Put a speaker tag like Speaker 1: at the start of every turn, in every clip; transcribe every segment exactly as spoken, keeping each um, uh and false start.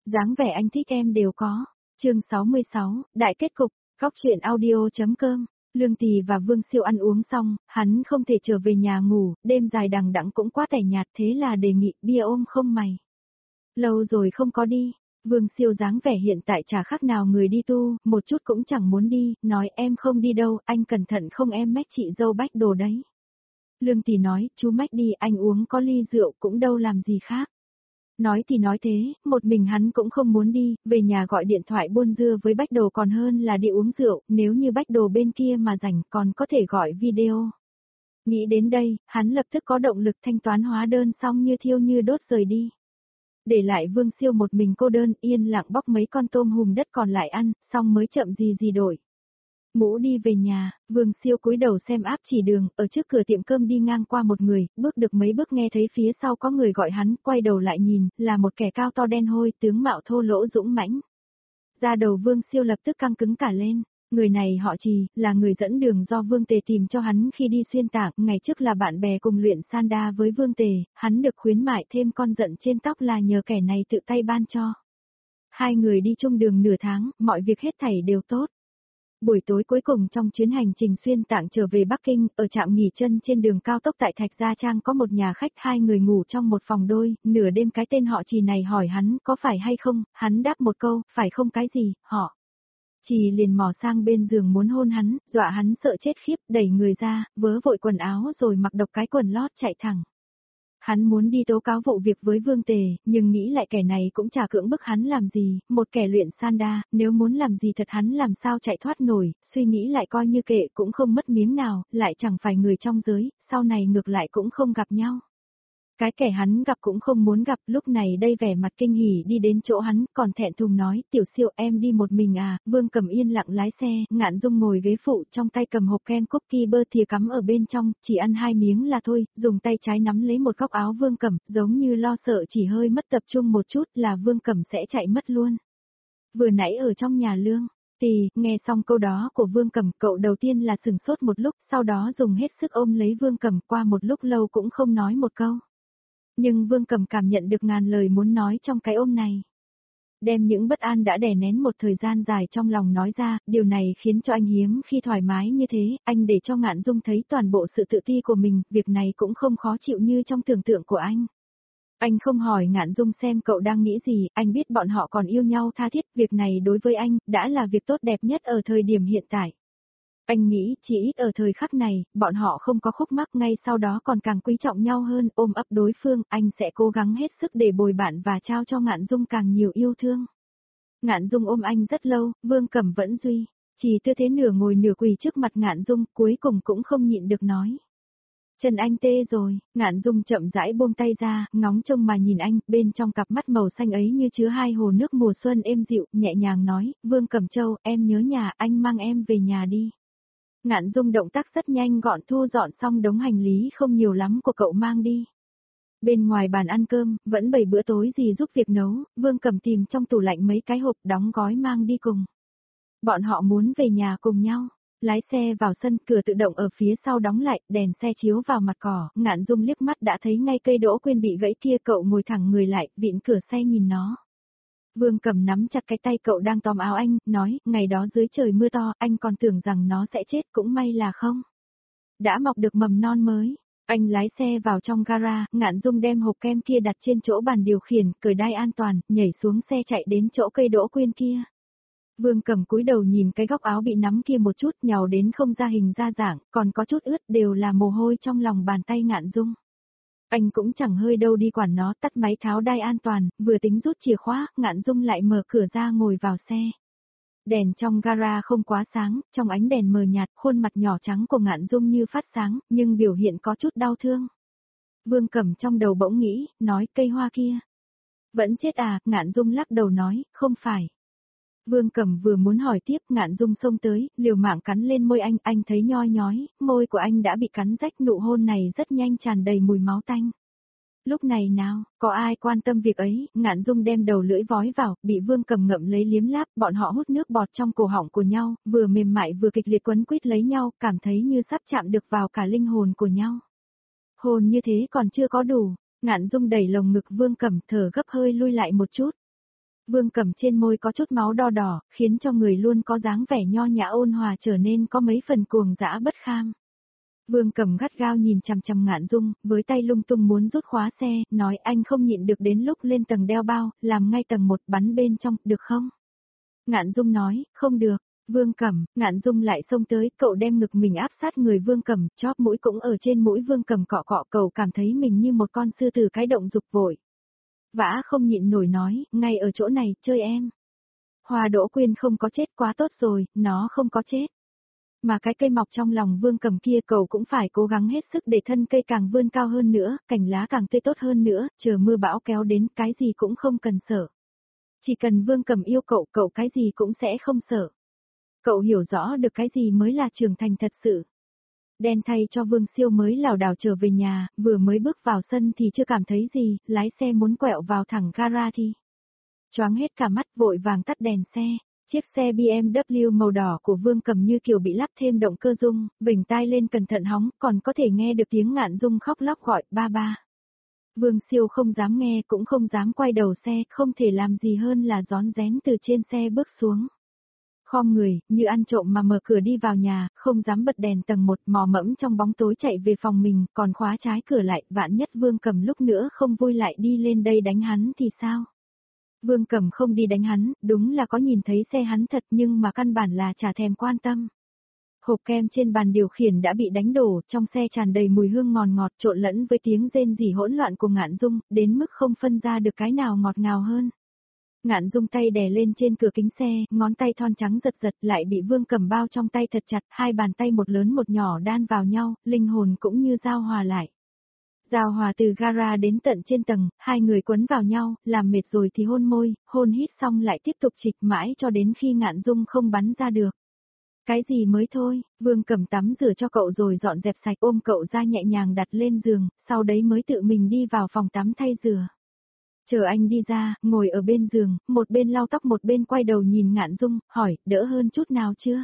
Speaker 1: dáng vẻ anh thích em đều có. Chương sáu mươi sáu, đại kết cục, góc truyện audio.com. Lương Tì và Vương Siêu ăn uống xong, hắn không thể trở về nhà ngủ, đêm dài đằng đẵng cũng quá tẻ nhạt, thế là đề nghị bia ôm không mày. Lâu rồi không có đi. Vương Siêu dáng vẻ hiện tại chả khác nào người đi tu, một chút cũng chẳng muốn đi, nói em không đi đâu, anh cẩn thận không em mách chị dâu Bách đồ đấy. Lương Tì nói, chú mách đi, anh uống có ly rượu cũng đâu làm gì khác. Nói thì nói thế, một mình hắn cũng không muốn đi, về nhà gọi điện thoại buôn dưa với Bách đồ còn hơn là đi uống rượu, nếu như Bách đồ bên kia mà rảnh còn có thể gọi video. Nghĩ đến đây, hắn lập tức có động lực thanh toán hóa đơn xong như thiêu như đốt rời đi. Để lại Vương Siêu một mình cô đơn yên lặng bóc mấy con tôm hùm đất còn lại ăn, xong mới chậm gì gì đổi. Mũ đi về nhà, Vương Siêu cúi đầu xem áp chỉ đường, ở trước cửa tiệm cơm đi ngang qua một người, bước được mấy bước nghe thấy phía sau có người gọi hắn, quay đầu lại nhìn, là một kẻ cao to đen hôi, tướng mạo thô lỗ dũng mãnh. Da đầu Vương Siêu lập tức căng cứng cả lên, người này họ Trì, là người dẫn đường do Vương Tề tìm cho hắn khi đi xuyên tạng, ngày trước là bạn bè cùng luyện sanda với Vương Tề, hắn được khuyến mại thêm con giận trên tóc là nhờ kẻ này tự tay ban cho. Hai người đi chung đường nửa tháng, mọi việc hết thảy đều tốt. Buổi tối cuối cùng trong chuyến hành trình xuyên tạng trở về Bắc Kinh, ở trạm nghỉ chân trên đường cao tốc tại Thạch Gia Trang có một nhà khách, hai người ngủ trong một phòng đôi, nửa đêm cái tên họ Trì này hỏi hắn có phải hay không, hắn đáp một câu, phải không cái gì, họ. Trì liền mò sang bên giường muốn hôn hắn, dọa hắn sợ chết khiếp, đẩy người ra, vớ vội quần áo rồi mặc độc cái quần lót chạy thẳng. Hắn muốn đi tố cáo vụ việc với Vương Tề, nhưng nghĩ lại kẻ này cũng chả cưỡng bức hắn làm gì, một kẻ luyện sanda, nếu muốn làm gì thật hắn làm sao chạy thoát nổi, suy nghĩ lại coi như kệ cũng không mất miếng nào, lại chẳng phải người trong giới, sau này ngược lại cũng không gặp nhau. Cái kẻ hắn gặp cũng không muốn gặp, lúc này đây vẻ mặt kinh hỉ đi đến chỗ hắn, còn thẹn thùng nói, Tiểu Siêu em đi một mình à, Vương Cầm yên lặng lái xe, Ngạn Dung ngồi ghế phụ trong tay cầm hộp kem cookie bơ thìa cắm ở bên trong, chỉ ăn hai miếng là thôi, dùng tay trái nắm lấy một góc áo Vương Cầm, giống như lo sợ chỉ hơi mất tập trung một chút là Vương Cầm sẽ chạy mất luôn. Vừa nãy ở trong nhà Lương Tì, nghe xong câu đó của Vương Cầm, cậu đầu tiên là sửng sốt một lúc, sau đó dùng hết sức ôm lấy Vương Cầm, qua một lúc lâu cũng không nói một câu. Nhưng Vương Cầm cảm nhận được ngàn lời muốn nói trong cái ôm này. Đem những bất an đã đè nén một thời gian dài trong lòng nói ra, điều này khiến cho anh hiếm khi thoải mái như thế, anh để cho Ngạn Dung thấy toàn bộ sự tự ti của mình, việc này cũng không khó chịu như trong tưởng tượng của anh. Anh không hỏi Ngạn Dung xem cậu đang nghĩ gì, anh biết bọn họ còn yêu nhau tha thiết, việc này đối với anh, đã là việc tốt đẹp nhất ở thời điểm hiện tại. Anh nghĩ, chỉ ít ở thời khắc này, bọn họ không có khúc mắc ngay sau đó còn càng quý trọng nhau hơn, ôm ấp đối phương, anh sẽ cố gắng hết sức để bồi bạn và trao cho Ngạn Dung càng nhiều yêu thương. Ngạn Dung ôm anh rất lâu, Vương Cầm vẫn duy, chỉ tư thế nửa ngồi nửa quỳ trước mặt Ngạn Dung, cuối cùng cũng không nhịn được nói. Chân anh tê rồi, Ngạn Dung chậm rãi buông tay ra, ngóng trông mà nhìn anh, bên trong cặp mắt màu xanh ấy như chứa hai hồ nước mùa xuân êm dịu, nhẹ nhàng nói, Vương Cẩm Châu, em nhớ nhà, anh mang em về nhà đi. Ngạn Dung động tác rất nhanh gọn thu dọn xong đống hành lý không nhiều lắm của cậu mang đi. Bên ngoài bàn ăn cơm, vẫn bày bữa tối gì giúp việc nấu, Vương Cầm tìm trong tủ lạnh mấy cái hộp đóng gói mang đi cùng. Bọn họ muốn về nhà cùng nhau. Lái xe vào sân, cửa tự động ở phía sau đóng lại, đèn xe chiếu vào mặt cỏ, Ngạn Dung liếc mắt đã thấy ngay cây đỗ quyên bị gãy kia, cậu ngồi thẳng người lại, vịn cửa xe nhìn nó. Vương Cầm nắm chặt cái tay cậu đang tóm áo anh, nói, ngày đó dưới trời mưa to, anh còn tưởng rằng nó sẽ chết, cũng may là không. Đã mọc được mầm non mới. Anh lái xe vào trong gara, Ngạn Dung đem hộp kem kia đặt trên chỗ bàn điều khiển, cởi đai an toàn, nhảy xuống xe chạy đến chỗ cây đỗ quyên kia. Vương Cầm cúi đầu nhìn cái góc áo bị nắm kia một chút, nhàu đến không ra hình ra dạng, còn có chút ướt, đều là mồ hôi trong lòng bàn tay Ngạn Dung. Anh cũng chẳng hơi đâu đi quản nó, tắt máy tháo đai an toàn, vừa tính rút chìa khóa, Ngạn Dung lại mở cửa ra ngồi vào xe. Đèn trong gara không quá sáng, trong ánh đèn mờ nhạt, khuôn mặt nhỏ trắng của Ngạn Dung như phát sáng, nhưng biểu hiện có chút đau thương. Vương Cẩm trong đầu bỗng nghĩ, nói cây hoa kia. Vẫn chết à, Ngạn Dung lắc đầu nói, không phải. Vương Cẩm vừa muốn hỏi tiếp, Ngạn Dung xông tới, liều mạng cắn lên môi anh, anh thấy nhoi nhói, môi của anh đã bị cắn rách, nụ hôn này rất nhanh tràn đầy mùi máu tanh. Lúc này nào, có ai quan tâm việc ấy, Ngạn Dung đem đầu lưỡi vói vào, bị Vương Cẩm ngậm lấy liếm láp, bọn họ hút nước bọt trong cổ họng của nhau, vừa mềm mại vừa kịch liệt quấn quýt lấy nhau, cảm thấy như sắp chạm được vào cả linh hồn của nhau. Hồn như thế còn chưa có đủ, Ngạn Dung đẩy lồng ngực Vương Cẩm, thở gấp hơi lui lại một chút. Vương Cẩm trên môi có chút máu đo đỏ, khiến cho người luôn có dáng vẻ nho nhã ôn hòa trở nên có mấy phần cuồng dã bất kham. Vương Cẩm gắt gao nhìn chằm chằm Ngạn Dung, với tay lung tung muốn rút khóa xe, nói anh không nhịn được đến lúc lên tầng đeo bao, làm ngay tầng một bắn bên trong, được không? Ngạn Dung nói, không được. Vương Cẩm, Ngạn Dung lại xông tới, cậu đem ngực mình áp sát người Vương Cẩm, chóp mũi cũng ở trên mũi Vương Cẩm cọ cọ, cậu cảm thấy mình như một con sư tử cái động dục vội. Vã không nhịn nổi nói, ngay ở chỗ này, chơi em. Hoa Đỗ Quyên không có chết, quá tốt rồi, nó không có chết. Mà cái cây mọc trong lòng Vương Cẩm kia cậu cũng phải cố gắng hết sức để thân cây càng vươn cao hơn nữa, cành lá càng tươi tốt hơn nữa, chờ mưa bão kéo đến, cái gì cũng không cần sợ. Chỉ cần Vương Cẩm yêu cậu, cậu cái gì cũng sẽ không sợ. Cậu hiểu rõ được cái gì mới là trưởng thành thật sự. Đen thay cho Vương Siêu mới lảo đảo trở về nhà, vừa mới bước vào sân thì chưa cảm thấy gì, lái xe muốn quẹo vào thẳng gara thì choáng hết cả mắt, vội vàng tắt đèn xe. Chiếc xe bê em vê màu đỏ của Vương Cẩm như kiểu bị lắp thêm động cơ rung, vểnh tai lên cẩn thận hóng, còn có thể nghe được tiếng Ngạn Dung khóc lóc gọi ba ba. Vương Siêu không dám nghe cũng không dám quay đầu xe, không thể làm gì hơn là rón rén từ trên xe bước xuống. Khom người, như ăn trộm mà mở cửa đi vào nhà, không dám bật đèn tầng một, mò mẫm trong bóng tối chạy về phòng mình, còn khóa trái cửa lại, vạn nhất Vương Cẩm lúc nữa không vui lại đi lên đây đánh hắn thì sao? Vương Cẩm không đi đánh hắn, đúng là có nhìn thấy xe hắn thật nhưng mà căn bản là chả thèm quan tâm. Hộp kem trên bàn điều khiển đã bị đánh đổ, trong xe tràn đầy mùi hương ngọt ngọt trộn lẫn với tiếng rên rỉ hỗn loạn của Ngạn Dung, đến mức không phân ra được cái nào ngọt ngào hơn. Ngạn Dung tay đè lên trên cửa kính xe, ngón tay thon trắng giật giật lại bị Vương Cẩm bao trong tay thật chặt, hai bàn tay một lớn một nhỏ đan vào nhau, linh hồn cũng như giao hòa lại. Giao hòa từ gara đến tận trên tầng, hai người quấn vào nhau, làm mệt rồi thì hôn môi, hôn hít xong lại tiếp tục trịch mãi cho đến khi Ngạn Dung không bắn ra được. Cái gì mới thôi, Vương Cẩm tắm rửa cho cậu rồi dọn dẹp sạch ôm cậu ra nhẹ nhàng đặt lên giường, sau đấy mới tự mình đi vào phòng tắm thay rửa. Chờ anh đi ra, ngồi ở bên giường, một bên lau tóc một bên quay đầu nhìn Ngạn Dung, hỏi, đỡ hơn chút nào chưa?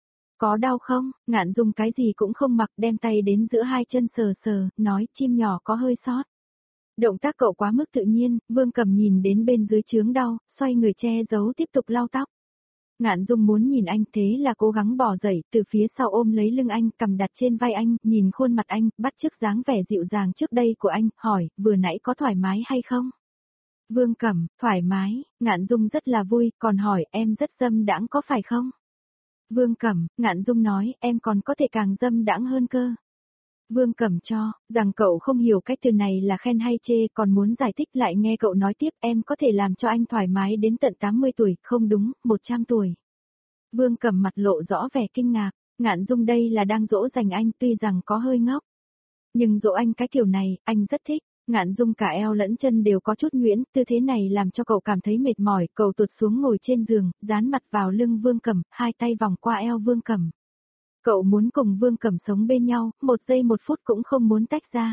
Speaker 1: Có đau không? Ngạn Dung cái gì cũng không mặc, đem tay đến giữa hai chân sờ sờ, nói, chim nhỏ có hơi sót. Động tác cậu quá mức tự nhiên, Vương Cẩm nhìn đến bên dưới chướng đau, xoay người che giấu tiếp tục lau tóc. Ngạn Dung muốn nhìn anh, thế là cố gắng bò dậy, từ phía sau ôm lấy lưng anh, cầm đặt trên vai anh, nhìn khuôn mặt anh, bắt chước dáng vẻ dịu dàng trước đây của anh, hỏi, vừa nãy có thoải mái hay không? Vương Cẩm, thoải mái, Ngạn Dung rất là vui, còn hỏi, em rất dâm đãng có phải không? Vương Cẩm, Ngạn Dung nói, em còn có thể càng dâm đãng hơn cơ. Vương Cẩm cho, rằng cậu không hiểu cách từ này là khen hay chê, còn muốn giải thích lại nghe cậu nói tiếp, em có thể làm cho anh thoải mái đến tận tám mươi tuổi, không đúng, một trăm tuổi. Vương Cẩm mặt lộ rõ vẻ kinh ngạc, Ngạn Dung đây là đang dỗ dành anh, tuy rằng có hơi ngốc. Nhưng dỗ anh cái kiểu này, anh rất thích. Ngạn Dung cả eo lẫn chân đều có chút nhuyễn, tư thế này làm cho cậu cảm thấy mệt mỏi, cậu tụt xuống ngồi trên giường, dán mặt vào lưng Vương Cẩm, hai tay vòng qua eo Vương Cẩm. Cậu muốn cùng Vương Cẩm sống bên nhau, một giây một phút cũng không muốn tách ra.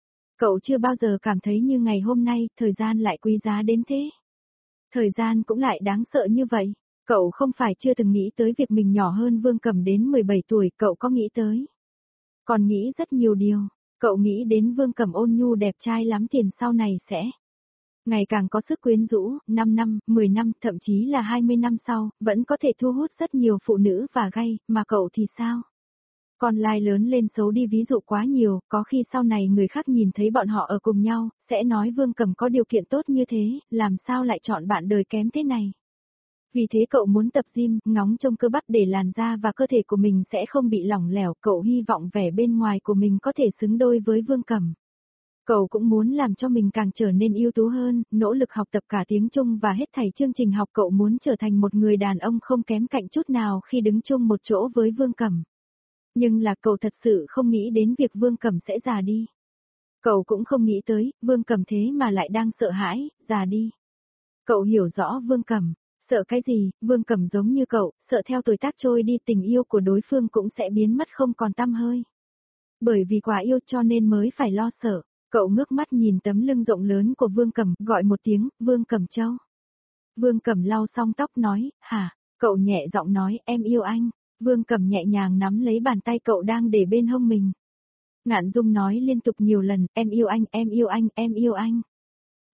Speaker 1: Cậu chưa bao giờ cảm thấy như ngày hôm nay, thời gian lại quý giá đến thế. Thời gian cũng lại đáng sợ như vậy. Cậu không phải chưa từng nghĩ tới việc mình nhỏ hơn Vương Cẩm đến mười bảy tuổi, cậu có nghĩ tới. Còn nghĩ rất nhiều điều. Cậu nghĩ đến Vương Cẩm ôn nhu đẹp trai lắm tiền sau này sẽ ngày càng có sức quyến rũ, năm năm, mười năm, thậm chí là hai mươi năm sau, vẫn có thể thu hút rất nhiều phụ nữ và gay, mà cậu thì sao? Con lai lớn lên xấu đi ví dụ quá nhiều, có khi sau này người khác nhìn thấy bọn họ ở cùng nhau, sẽ nói Vương Cẩm có điều kiện tốt như thế, làm sao lại chọn bạn đời kém thế này? Vì thế cậu muốn tập gym, ngóng trông cơ bắp để làn da và cơ thể của mình sẽ không bị lỏng lẻo, cậu hy vọng vẻ bên ngoài của mình có thể xứng đôi với Vương Cẩm. Cậu cũng muốn làm cho mình càng trở nên ưu tú hơn, nỗ lực học tập cả tiếng Trung và hết thảy chương trình học, cậu muốn trở thành một người đàn ông không kém cạnh chút nào khi đứng chung một chỗ với Vương Cẩm. Nhưng là cậu thật sự không nghĩ đến việc Vương Cẩm sẽ già đi. Cậu cũng không nghĩ tới, Vương Cẩm thế mà lại đang sợ hãi, già đi. Cậu hiểu rõ Vương Cẩm. Sợ cái gì, Vương Cẩm giống như cậu, sợ theo tuổi tác trôi đi tình yêu của đối phương cũng sẽ biến mất không còn tăm hơi. Bởi vì quá yêu cho nên mới phải lo sợ, cậu ngước mắt nhìn tấm lưng rộng lớn của Vương Cẩm, gọi một tiếng, Vương Cẩm Châu. Vương Cẩm lau xong tóc nói, hả, cậu nhẹ giọng nói, em yêu anh. Vương Cẩm nhẹ nhàng nắm lấy bàn tay cậu đang để bên hông mình. Ngạn Dung nói liên tục nhiều lần, em yêu anh, em yêu anh, em yêu anh.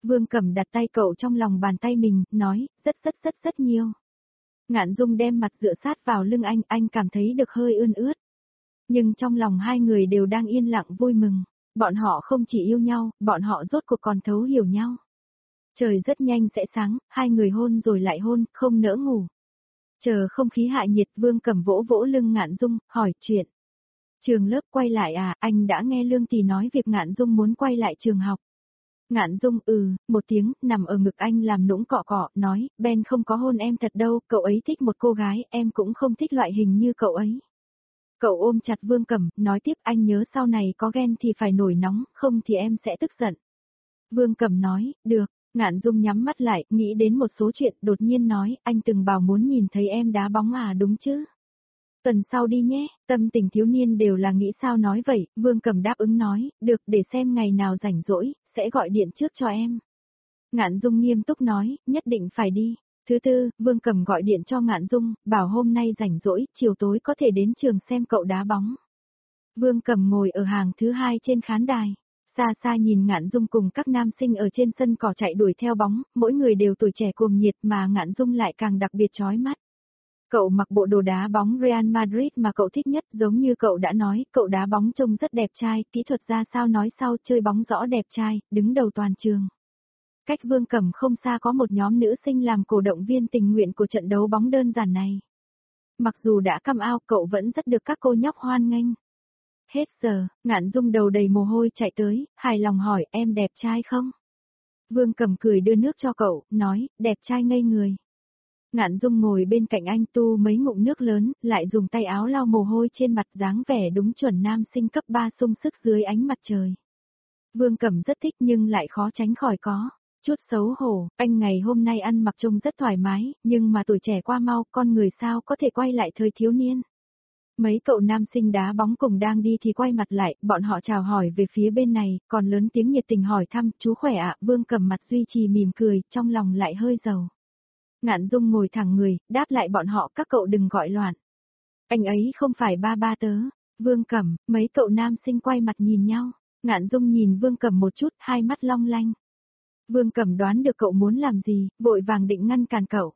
Speaker 1: Vương Cẩm đặt tay cậu trong lòng bàn tay mình, nói, rất rất rất rất nhiều. Ngạn Dung đem mặt dựa sát vào lưng anh, anh cảm thấy được hơi ươn ướt. Nhưng trong lòng hai người đều đang yên lặng vui mừng. Bọn họ không chỉ yêu nhau, bọn họ rốt cuộc còn thấu hiểu nhau. Trời rất nhanh sẽ sáng, hai người hôn rồi lại hôn, không nỡ ngủ. Chờ không khí hạ nhiệt, Vương Cẩm vỗ vỗ lưng Ngạn Dung, hỏi chuyện. Trường lớp quay lại à, anh đã nghe Lương Tỷ nói việc Ngạn Dung muốn quay lại trường học. Ngạn Dung ừ, một tiếng, nằm ở ngực anh làm nũng cọ cọ, nói, Ben không có hôn em thật đâu, cậu ấy thích một cô gái, em cũng không thích loại hình như cậu ấy. Cậu ôm chặt Vương Cẩm, nói tiếp anh nhớ sau này có ghen thì phải nổi nóng, không thì em sẽ tức giận. Vương Cẩm nói, được, Ngạn Dung nhắm mắt lại, nghĩ đến một số chuyện, đột nhiên nói, anh từng bảo muốn nhìn thấy em đá bóng à đúng chứ? Tuần sau đi nhé, tâm tình thiếu niên đều là nghĩ sao nói vậy, Vương Cẩm đáp ứng nói, được để xem ngày nào rảnh rỗi, sẽ gọi điện trước cho em. Ngạn Dung nghiêm túc nói, nhất định phải đi. Thứ tư, Vương Cẩm gọi điện cho Ngạn Dung, bảo hôm nay rảnh rỗi, chiều tối có thể đến trường xem cậu đá bóng. Vương Cẩm ngồi ở hàng thứ hai trên khán đài. Xa xa nhìn Ngạn Dung cùng các nam sinh ở trên sân cỏ chạy đuổi theo bóng, mỗi người đều tuổi trẻ cuồng nhiệt mà Ngạn Dung lại càng đặc biệt chói mắt. Cậu mặc bộ đồ đá bóng Real Madrid mà cậu thích nhất, giống như cậu đã nói, cậu đá bóng trông rất đẹp trai, kỹ thuật ra sao nói sau, chơi bóng rõ đẹp trai, đứng đầu toàn trường. Cách Vương Cẩm không xa có một nhóm nữ sinh làm cổ động viên tình nguyện của trận đấu bóng đơn giản này. Mặc dù đã come out, cậu vẫn rất được các cô nhóc hoan nghênh. Hết giờ, Ngạn Dung đầu đầy mồ hôi chạy tới, hài lòng hỏi em đẹp trai không? Vương Cẩm cười đưa nước cho cậu, nói, đẹp trai ngây người. Ngạn Dung ngồi bên cạnh anh tu mấy ngụm nước lớn, lại dùng tay áo lau mồ hôi trên mặt dáng vẻ đúng chuẩn nam sinh cấp ba sung sức dưới ánh mặt trời. Vương Cẩm rất thích nhưng lại khó tránh khỏi có chút xấu hổ, anh ngày hôm nay ăn mặc trông rất thoải mái, nhưng mà tuổi trẻ qua mau, con người sao có thể quay lại thời thiếu niên. Mấy cậu nam sinh đá bóng cùng đang đi thì quay mặt lại, bọn họ chào hỏi về phía bên này, còn lớn tiếng nhiệt tình hỏi thăm, chú khỏe ạ, Vương Cẩm mặt duy trì mỉm cười, trong lòng lại hơi giàu. Ngạn Dung ngồi thẳng người, đáp lại bọn họ các cậu đừng gọi loạn. Anh ấy không phải ba ba tớ. Vương Cẩm, mấy cậu nam sinh quay mặt nhìn nhau. Ngạn Dung nhìn Vương Cẩm một chút, hai mắt long lanh. Vương Cẩm đoán được cậu muốn làm gì, vội vàng định ngăn cản cậu.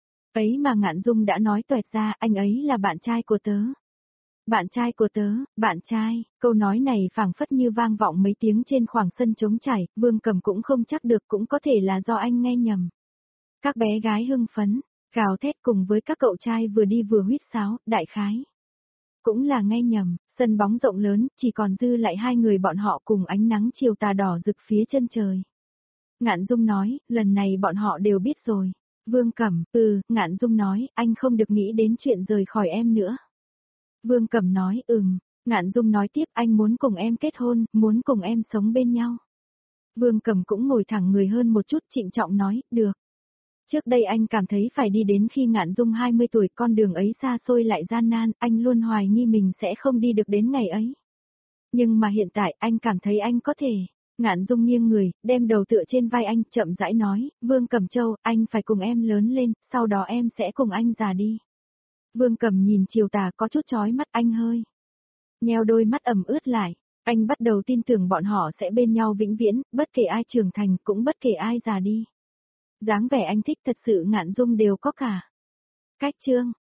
Speaker 1: Ấy mà Ngạn Dung đã nói toẹt ra, anh ấy là bạn trai của tớ. Bạn trai của tớ, bạn trai, câu nói này phảng phất như vang vọng mấy tiếng trên khoảng sân trống trải, Vương Cẩm cũng không chắc được, cũng có thể là do anh nghe nhầm. Các bé gái hưng phấn, gào thét cùng với các cậu trai vừa đi vừa huýt sáo, đại khái. Cũng là nghe nhầm, sân bóng rộng lớn, chỉ còn dư lại hai người bọn họ cùng ánh nắng chiều tà đỏ rực phía chân trời. Ngạn Dung nói, lần này bọn họ đều biết rồi. Vương Cẩm, ừ, Ngạn Dung nói, anh không được nghĩ đến chuyện rời khỏi em nữa. Vương Cẩm nói, ừm, Ngạn Dung nói tiếp, anh muốn cùng em kết hôn, muốn cùng em sống bên nhau. Vương Cẩm cũng ngồi thẳng người hơn một chút, trịnh trọng nói, được. Trước đây anh cảm thấy phải đi đến khi Ngạn Dung hai mươi tuổi, con đường ấy xa xôi lại gian nan, anh luôn hoài nghi mình sẽ không đi được đến ngày ấy. Nhưng mà hiện tại anh cảm thấy anh có thể. Ngạn Dung nghiêng người, đem đầu tựa trên vai anh, chậm rãi nói, Vương Cẩm Châu, anh phải cùng em lớn lên, sau đó em sẽ cùng anh già đi. Vương Cẩm nhìn chiều tà có chút chói mắt, anh hơi nheo đôi mắt ẩm ướt lại. Anh bắt đầu tin tưởng bọn họ sẽ bên nhau vĩnh viễn, bất kể ai trưởng thành cũng bất kể ai già đi. Dáng vẻ anh thích thật sự Ngạn Dung đều có cả. Cách chương